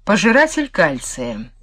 Пожиратель кальция.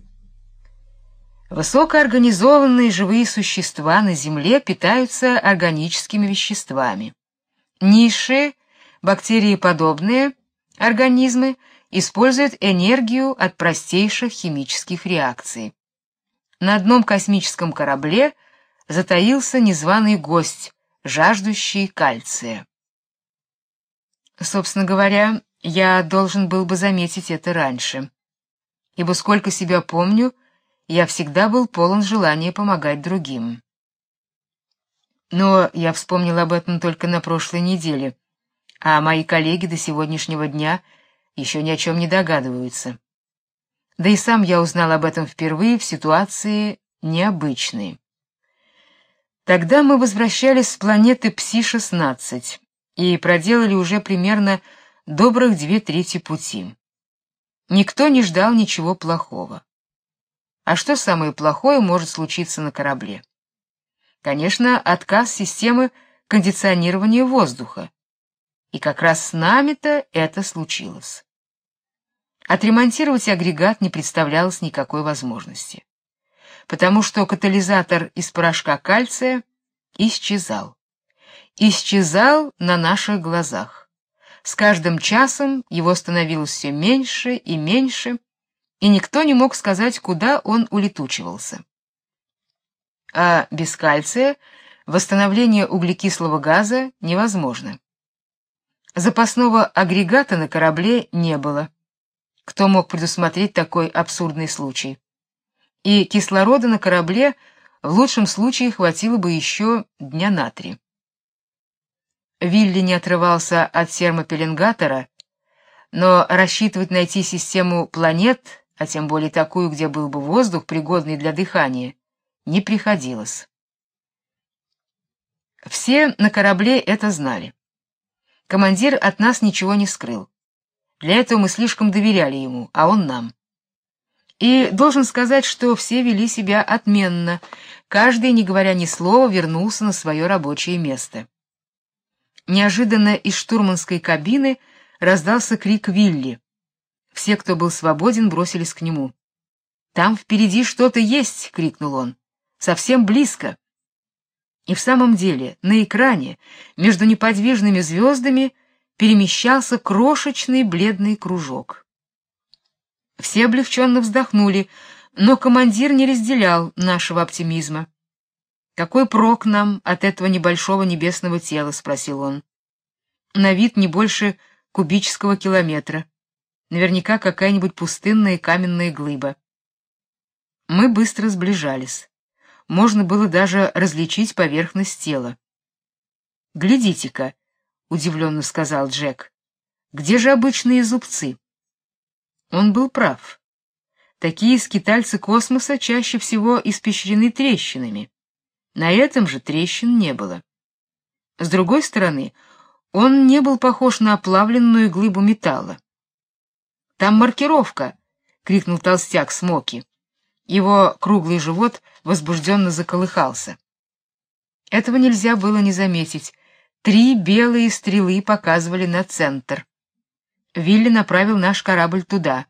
Высокоорганизованные живые существа на Земле питаются органическими веществами. Низшие, бактериеподобные организмы используют энергию от простейших химических реакций. На одном космическом корабле затаился незваный гость, жаждущий кальция. Собственно говоря, я должен был бы заметить это раньше, ибо сколько себя помню, я всегда был полон желания помогать другим. Но я вспомнил об этом только на прошлой неделе, а мои коллеги до сегодняшнего дня еще ни о чем не догадываются. Да и сам я узнал об этом впервые в ситуации необычной. Тогда мы возвращались с планеты Пси-16 и проделали уже примерно добрых 2/3 пути. Никто не ждал ничего плохого. А что самое плохое может случиться на корабле? Конечно, отказ системы кондиционирования воздуха. И как раз с нами-то это случилось. Отремонтировать агрегат не представлялось никакой возможности, потому что катализатор из порошка кальция исчезал. Исчезал на наших глазах. С каждым часом его становилось все меньше и меньше, и никто не мог сказать, куда он улетучивался. А без кальция восстановление углекислого газа невозможно. Запасного агрегата на корабле не было. Кто мог предусмотреть такой абсурдный случай? И кислорода на корабле в лучшем случае хватило бы еще дня на 3. Вилли не отрывался от термопеленгатора, но рассчитывать найти систему планет, а тем более такую, где был бы воздух, пригодный для дыхания, не приходилось. Все на корабле это знали. Командир от нас ничего не скрыл. Для этого мы слишком доверяли ему, а он нам. И должен сказать, что все вели себя отменно. Каждый, не говоря ни слова, вернулся на свое рабочее место. Неожиданно из штурманской кабины раздался крик Вилли. Все, кто был свободен, бросились к нему. «Там впереди что-то есть!» — крикнул он. «Совсем близко!» И в самом деле на экране между неподвижными звездами перемещался крошечный бледный кружок. Все облегченно вздохнули, но командир не разделял нашего оптимизма. «Какой прок нам от этого небольшого небесного тела?» — спросил он. «На вид не больше кубического километра. Наверняка какая-нибудь пустынная каменная глыба». Мы быстро сближались. Можно было даже различить поверхность тела. «Глядите-ка», — удивленно сказал Джек, — «где же обычные зубцы?» Он был прав. Такие скитальцы космоса чаще всего испещрены трещинами. На этом же трещин не было. С другой стороны, он не был похож на оплавленную глыбу металла. «Там маркировка!» — крикнул толстяк Смоки. Его круглый живот возбужденно заколыхался. Этого нельзя было не заметить. 3 белые стрелы показывали на центр. Вилли направил наш корабль туда.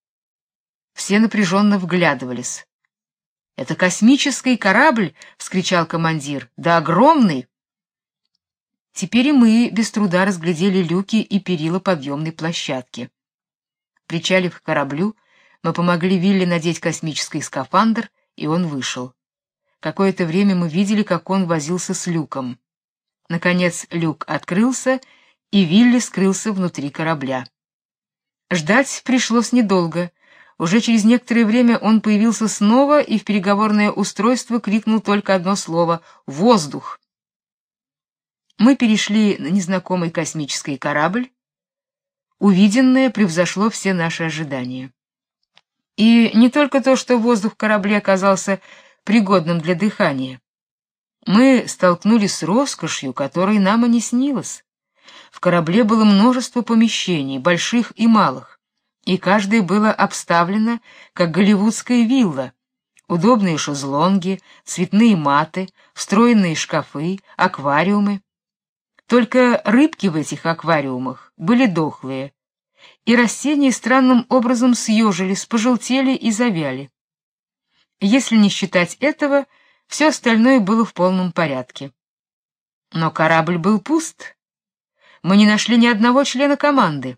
Все напряженно вглядывались. «Это космический корабль!» — вскричал командир. «Да огромный!» Теперь и мы без труда разглядели люки и перила подъемной площадки. Причалив к кораблю, мы помогли Вилли надеть космический скафандр, и он вышел. Какое-то время мы видели, как он возился с люком. Наконец люк открылся, и Вилли скрылся внутри корабля. Ждать пришлось недолго. Уже через некоторое время он появился снова и в переговорное устройство крикнул только одно слово — «Воздух!». Мы перешли на незнакомый космический корабль. Увиденное превзошло все наши ожидания. И не только то, что воздух в корабле оказался пригодным для дыхания. Мы столкнулись с роскошью, которой нам и не снилось. В корабле было множество помещений, больших и малых, и каждое было обставлено как голливудская вилла. Удобные шезлонги, цветные маты, встроенные шкафы, аквариумы. Только рыбки в этих аквариумах были дохлые. и растения странным образом съежились, пожелтели и завяли. Если не считать этого, все остальное было в полном порядке. Но корабль был пуст. Мы не нашли ни одного члена команды.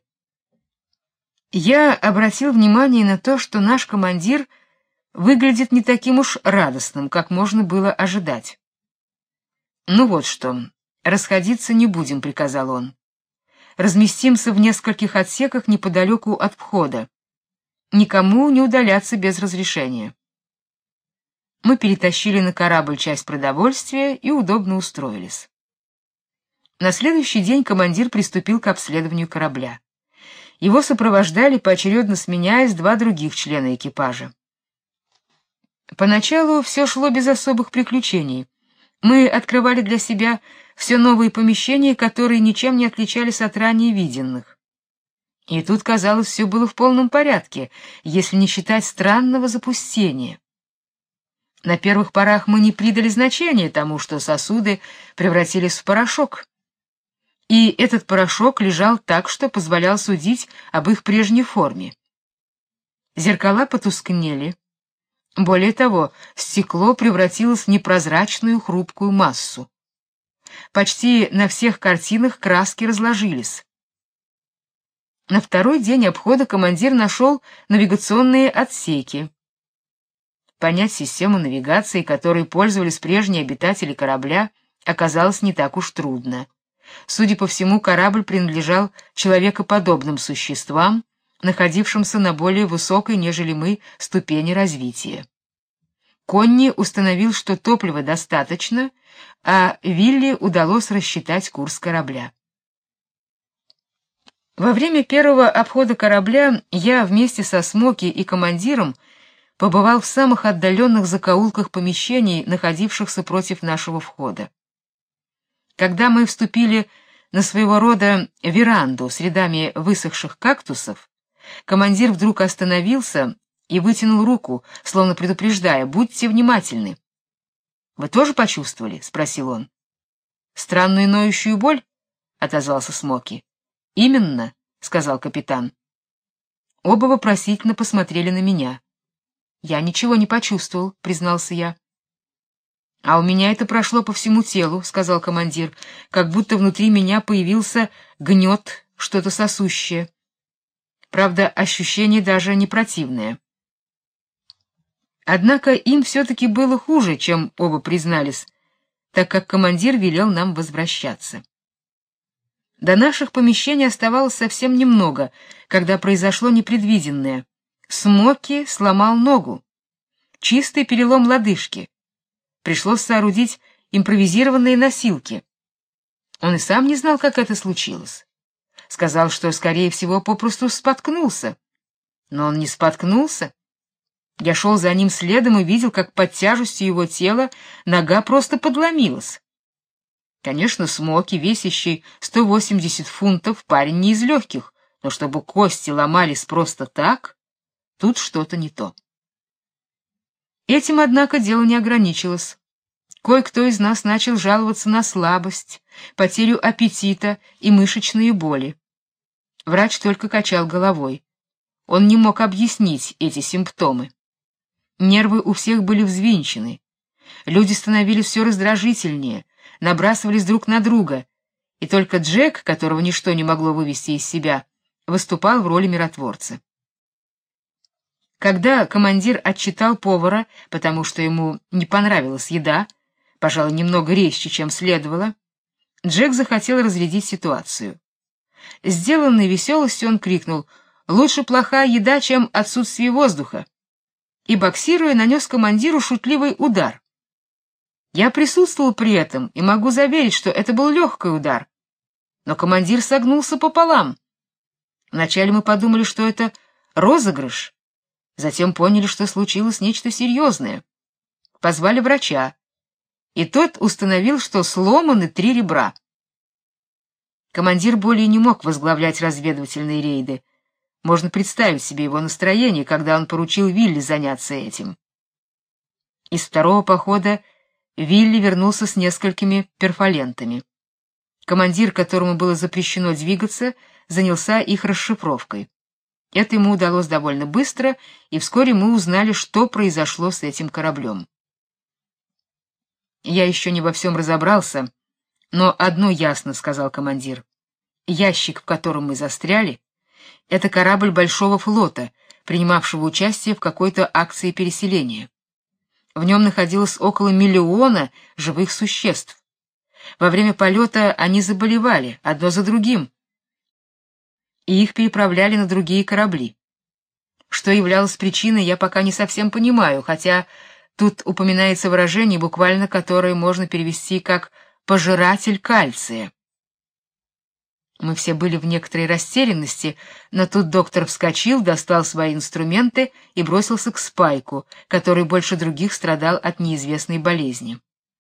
Я обратил внимание на то, что наш командир выглядит не таким уж радостным, как можно было ожидать. «Ну вот что, расходиться не будем», — приказал он. «Разместимся в нескольких отсеках неподалеку от входа. Никому не удаляться без разрешения». Мы перетащили на корабль часть продовольствия и удобно устроились. На следующий день командир приступил к обследованию корабля. Его сопровождали, поочередно сменяясь, два других члена экипажа. Поначалу все шло без особых приключений. Мы открывали для себя все новые помещения, которые ничем не отличались от ранее виденных. И тут, казалось, все было в полном порядке, если не считать странного запустения. На первых порах мы не придали значения тому, что сосуды превратились в порошок. И этот порошок лежал так, что позволял судить об их прежней форме. Зеркала потускнели. Более того, стекло превратилось в непрозрачную хрупкую массу. Почти на всех картинах краски разложились. На второй день обхода командир нашел навигационные отсеки. Понять систему навигации, которой пользовались прежние обитатели корабля, оказалось не так уж трудно. Судя по всему, корабль принадлежал человекоподобным существам, находившимся на более высокой, нежели мы, ступени развития. Конни установил, что топлива достаточно, а Вилли удалось рассчитать курс корабля. Во время первого обхода корабля я вместе со Смоки и командиром побывал в самых отдаленных закоулках помещений, находившихся против нашего входа. Когда мы вступили на своего рода веранду с рядами высохших кактусов, командир вдруг остановился и вытянул руку, словно предупреждая: «Будьте внимательны». «Вы тоже почувствовали?» — спросил он. «Странную ноющую боль?» — отозвался Смоки. «Именно», — сказал капитан. Оба вопросительно посмотрели на меня. «Я ничего не почувствовал», — признался я. «А у меня это прошло по всему телу», — сказал командир, «как будто внутри меня появился гнет, что-то сосущее. Правда, ощущение даже не противное». Однако им все-таки было хуже, чем оба признались, так как командир велел нам возвращаться. До наших помещений оставалось совсем немного, когда произошло непредвиденное. Смоки сломал ногу. Чистый перелом лодыжки. Пришлось соорудить импровизированные носилки. Он и сам не знал, как это случилось. Сказал, что, скорее всего, попросту споткнулся. Но он не споткнулся. Я шел за ним следом и видел, как под тяжестью его тела нога просто подломилась. Конечно, Смоки, весящий 180 фунтов, парень не из легких, но чтобы кости ломались просто так, тут что-то не то. Этим, однако, дело не ограничилось. Кое-кто из нас начал жаловаться на слабость, потерю аппетита и мышечные боли. Врач только качал головой. Он не мог объяснить эти симптомы. Нервы у всех были взвинчены. Люди становились все раздражительнее, набрасывались друг на друга, и только Джек, которого ничто не могло вывести из себя, выступал в роли миротворца. Когда командир отчитал повара, потому что ему не понравилась еда, пожалуй, немного резче, чем следовало, Джек захотел разрядить ситуацию. Сделанной веселостью он крикнул: «Лучше плохая еда, чем отсутствие воздуха!» и, боксируя, нанес командиру шутливый удар. Я присутствовал при этом и могу заверить, что это был легкий удар. Но командир согнулся пополам. Вначале мы подумали, что это розыгрыш, затем поняли, что случилось нечто серьезное. Позвали врача, и тот установил, что сломаны 3 ребра. Командир более не мог возглавлять разведывательные рейды. Можно представить себе его настроение, когда он поручил Вилли заняться этим. Из второго похода Вилли вернулся с несколькими перфолентами. Командир, которому было запрещено двигаться, занялся их расшифровкой. Это ему удалось довольно быстро, и вскоре мы узнали, что произошло с этим кораблем. «Я еще не во всем разобрался, но одно ясно», — сказал командир. «Ящик, в котором мы застряли, — это корабль Большого флота, принимавшего участие в какой-то акции переселения. В нем находилось около 1 миллиона живых существ. Во время полета они заболевали, одно за другим, и их переправляли на другие корабли. Что являлось причиной, я пока не совсем понимаю, хотя тут упоминается выражение, буквально которое можно перевести как «пожиратель кальция». Мы все были в некоторой растерянности, но тут доктор вскочил, достал свои инструменты и бросился к Спайку, который больше других страдал от неизвестной болезни.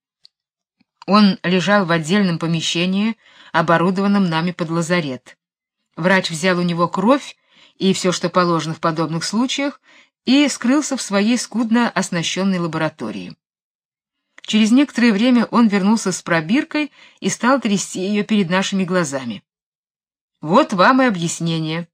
Он лежал в отдельном помещении, оборудованном нами под лазарет. Врач взял у него кровь и все, что положено в подобных случаях, и скрылся в своей скудно оснащенной лаборатории. Через некоторое время он вернулся с пробиркой и стал трясти ее перед нашими глазами. Вот вам и объяснение.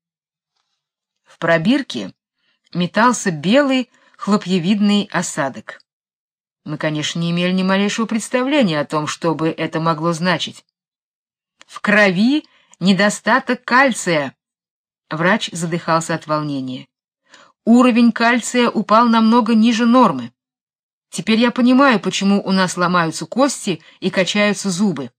В пробирке метался белый хлопьевидный осадок. Мы, конечно, не имели ни малейшего представления о том, что бы это могло значить. В крови недостаток кальция. Врач задыхался от волнения. Уровень кальция упал намного ниже нормы. Теперь я понимаю, почему у нас ломаются кости и качаются зубы.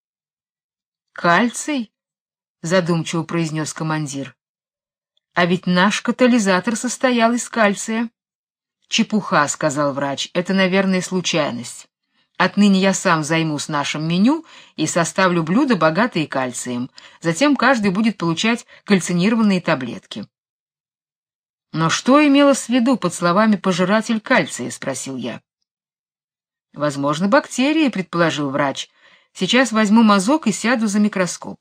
Кальций? Задумчиво произнес командир. А ведь наш катализатор состоял из кальция. Чепуха, сказал врач. Это, наверное, случайность. Отныне я сам займусь нашим меню и составлю блюда, богатые кальцием. Затем каждый будет получать кальцинированные таблетки. Но что имелось в виду под словами «пожиратель кальция»? Спросил я. Возможно, бактерии, предположил врач. Сейчас возьму мазок и сяду за микроскоп.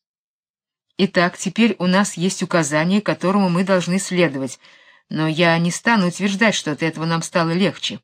Итак, теперь у нас есть указание, которому мы должны следовать, но я не стану утверждать, что от этого нам стало легче.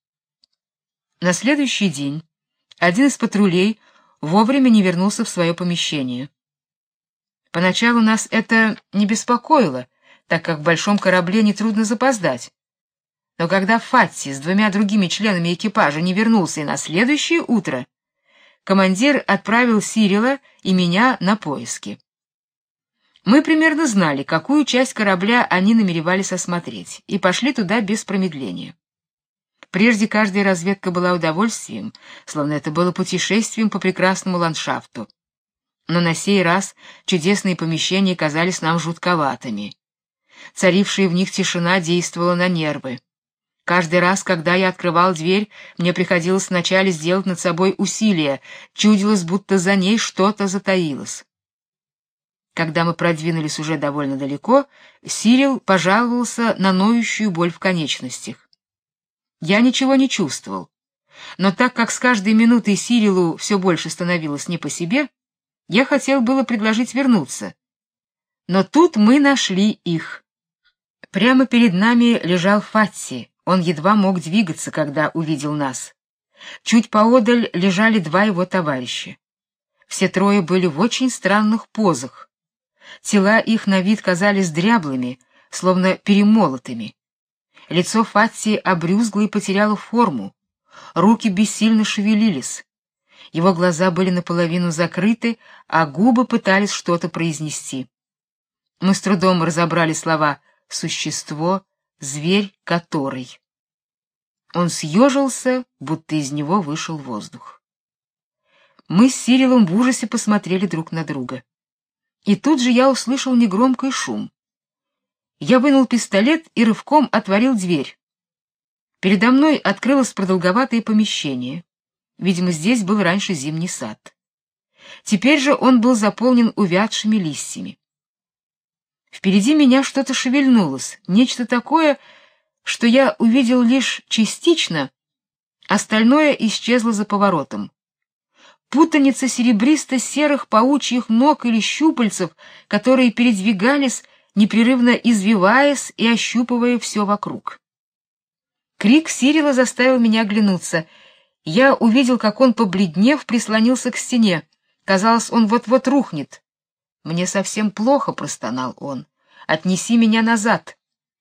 На следующий день один из патрулей вовремя не вернулся в свое помещение. Поначалу нас это не беспокоило, так как в большом корабле нетрудно запоздать. Но когда Фатти с 2 другими членами экипажа не вернулся и на следующее утро, командир отправил Сирила и меня на поиски. Мы примерно знали, какую часть корабля они намеревались осмотреть, и пошли туда без промедления. Прежде каждая разведка была удовольствием, словно это было путешествием по прекрасному ландшафту. Но на сей раз чудесные помещения казались нам жутковатыми. Царившая в них тишина действовала на нервы. Каждый раз, когда я открывал дверь, мне приходилось вначале сделать над собой усилие, чудилось, будто за ней что-то затаилось. Когда мы продвинулись уже довольно далеко, Сирил пожаловался на ноющую боль в конечностях. Я ничего не чувствовал, но так как с каждой минутой Сирилу все больше становилось не по себе, я хотел было предложить вернуться. Но тут мы нашли их. Прямо перед нами лежал Фатти, он едва мог двигаться, когда увидел нас. Чуть поодаль лежали 2 его товарища. Все трое были в очень странных позах. Тела их на вид казались дряблыми, словно перемолотыми. Лицо Фатти обрюзгло и потеряло форму, руки бессильно шевелились. Его глаза были наполовину закрыты, а губы пытались что-то произнести. Мы с трудом разобрали слова «существо», «зверь, который». Он съежился, будто из него вышел воздух. Мы с Сирилом в ужасе посмотрели друг на друга. И тут же я услышал негромкий шум. Я вынул пистолет и рывком отворил дверь. Передо мной открылось продолговатое помещение. Видимо, здесь был раньше зимний сад. Теперь же он был заполнен увядшими листьями. Впереди меня что-то шевельнулось, нечто такое, что я увидел лишь частично, остальное исчезло за поворотом. Путаница серебристо-серых паучьих ног или щупальцев, которые передвигались, непрерывно извиваясь и ощупывая все вокруг. Крик Сирила заставил меня оглянуться. Я увидел, как он, побледнев, прислонился к стене. Казалось, он вот-вот рухнет. Мне совсем плохо, простонал он. Отнеси меня назад.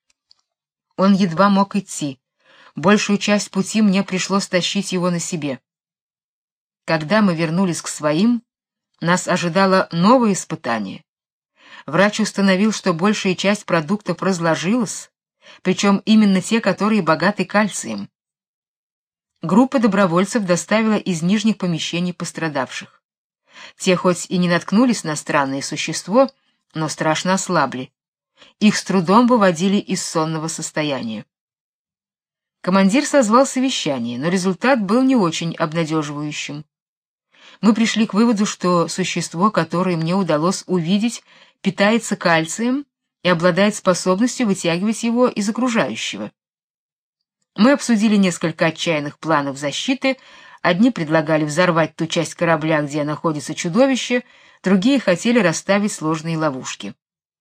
Он едва мог идти. Большую часть пути мне пришлось тащить его на себе. Когда мы вернулись к своим, нас ожидало новое испытание. Врач установил, что большая часть продуктов разложилась, причем именно те, которые богаты кальцием. Группа добровольцев доставила из нижних помещений пострадавших. Те хоть и не наткнулись на странное существо, но страшно ослабли. Их с трудом выводили из сонного состояния. Командир созвал совещание, но результат был не очень обнадеживающим. Мы пришли к выводу, что существо, которое мне удалось увидеть, питается кальцием и обладает способностью вытягивать его из окружающего. Мы обсудили несколько отчаянных планов защиты. Одни предлагали взорвать ту часть корабля, где находится чудовище, другие хотели расставить сложные ловушки.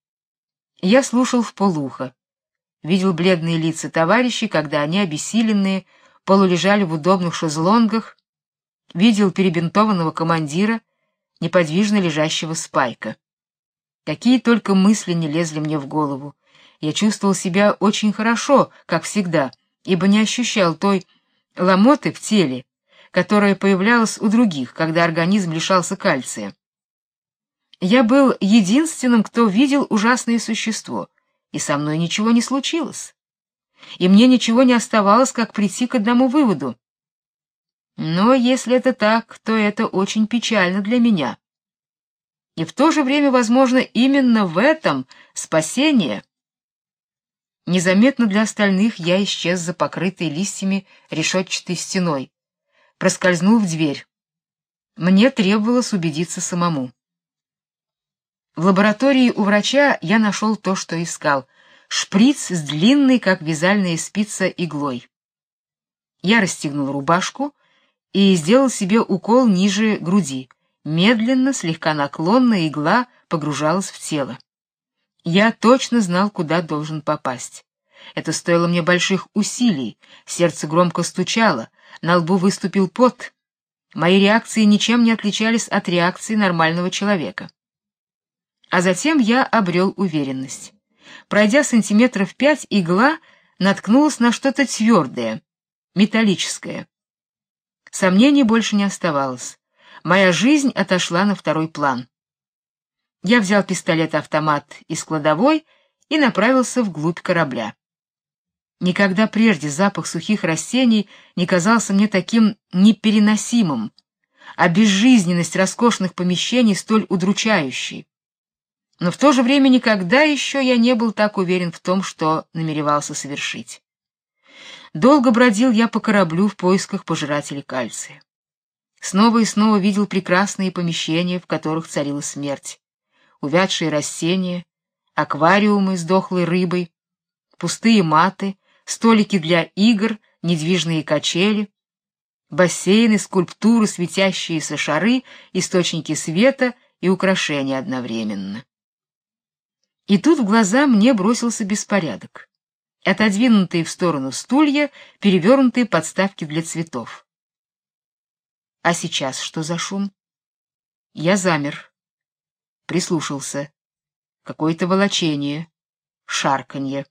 Я слушал вполуха, видел бледные лица товарищей, когда они, обессиленные, полулежали в удобных шезлонгах, видел перебинтованного командира, неподвижно лежащего Спайка. Какие только мысли не лезли мне в голову. Я чувствовал себя очень хорошо, как всегда, ибо не ощущал той ломоты в теле, которая появлялась у других, когда организм лишался кальция. Я был единственным, кто видел ужасное существо, и со мной ничего не случилось. И мне ничего не оставалось, как прийти к одному выводу. Но если это так, то это очень печально для меня. И в то же время, возможно, именно в этом спасение. Незаметно для остальных я исчез за покрытой листьями решетчатой стеной, проскользнул в дверь. Мне требовалось убедиться самому. В лаборатории у врача я нашел то, что искал: шприц с длинной, как вязальная спица, иглой. Я расстегнул рубашку и сделал себе укол ниже груди. Медленно, слегка наклонно игла погружалась в тело. Я точно знал, куда должен попасть. Это стоило мне больших усилий. Сердце громко стучало, на лбу выступил пот. Мои реакции ничем не отличались от реакции нормального человека. А затем я обрел уверенность. Пройдя сантиметров 5, игла наткнулась на что-то твердое, металлическое. Сомнений больше не оставалось. Моя жизнь отошла на второй план. Я взял пистолет-автомат из кладовой и направился вглубь корабля. Никогда прежде запах сухих растений не казался мне таким непереносимым, а безжизненность роскошных помещений столь удручающей. Но в то же время никогда еще я не был так уверен в том, что намеревался совершить. Долго бродил я по кораблю в поисках пожирателей кальция. Снова и снова видел прекрасные помещения, в которых царила смерть. Увядшие растения, аквариумы с дохлой рыбой, пустые маты, столики для игр, недвижные качели, бассейны, скульптуры, светящиеся шары, источники света и украшения одновременно. И тут в глаза мне бросился беспорядок. Отодвинутые в сторону стулья, перевернутые подставки для цветов. А сейчас что за шум? Я замер, прислушался. Какое-то волочение, шарканье.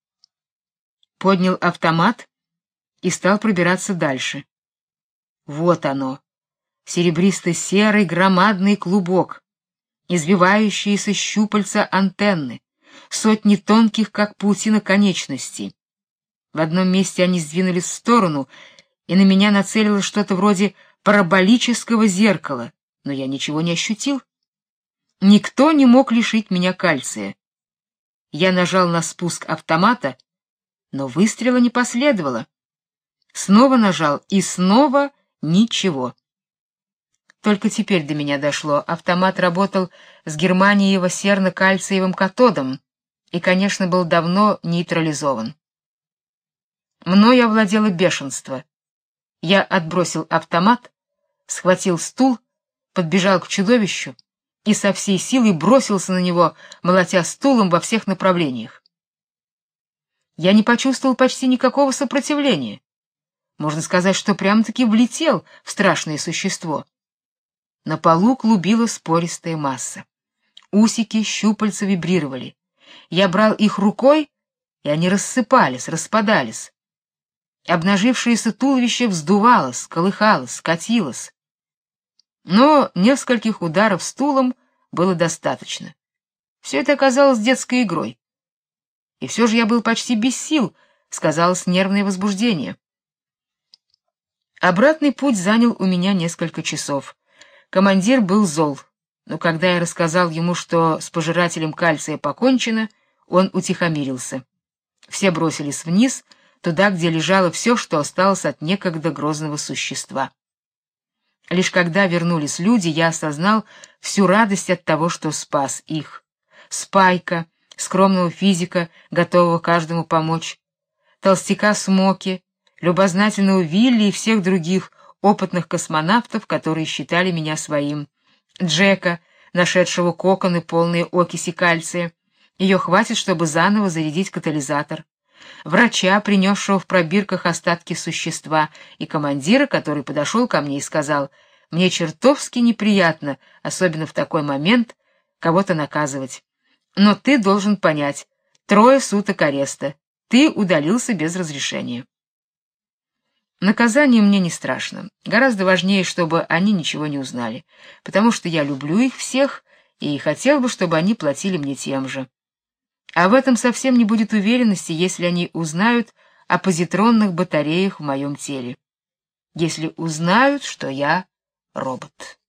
Поднял автомат и стал пробираться дальше. Вот оно, серебристо-серый громадный клубок, извивающиеся щупальца антенны, сотни тонких, как паутина, конечностей. В одном месте они сдвинулись в сторону, и на меня нацелилось что-то вроде параболического зеркала, но я ничего не ощутил. Никто не мог лишить меня кальция. Я нажал на спуск автомата, но выстрела не последовало. Снова нажал, и снова ничего. Только теперь до меня дошло. Автомат работал с германиево-серно-кальциевым катодом и, конечно, был давно нейтрализован. Мною овладело бешенство. Я отбросил автомат, схватил стул, подбежал к чудовищу и со всей силы бросился на него, молотя стулом во всех направлениях. Я не почувствовал почти никакого сопротивления. Можно сказать, что прямо-таки влетел в страшное существо. На полу клубилась пористая масса. Усики щупальца вибрировали. Я брал их рукой, и они рассыпались, распадались. Обнажившееся туловище вздувалось, колыхалось, катилось. Но нескольких ударов стулом было достаточно. Все это оказалось детской игрой. И все же я был почти без сил, сказалось нервное возбуждение. Обратный путь занял у меня несколько часов. Командир был зол, но когда я рассказал ему, что с пожирателем кальция покончено, он утихомирился. Все бросились вниз, туда, где лежало все, что осталось от некогда грозного существа. Лишь когда вернулись люди, я осознал всю радость от того, что спас их. Спайка, скромного физика, готового каждому помочь, толстяка Смоки, любознательного Вилли и всех других опытных космонавтов, которые считали меня своим, Джека, нашедшего коконы, полные окиси кальция. Ее хватит, чтобы заново зарядить катализатор. Врача, принесшего в пробирках остатки существа, и командира, который подошел ко мне и сказал: «Мне чертовски неприятно, особенно в такой момент, кого-то наказывать. Но ты должен понять, 3 суток ареста. Ты удалился без разрешения». Наказание мне не страшно. Гораздо важнее, чтобы они ничего не узнали, потому что я люблю их всех и хотел бы, чтобы они платили мне тем же. А в этом совсем не будет уверенности, если они узнают о позитронных батареях в моем теле. Если узнают, что я робот.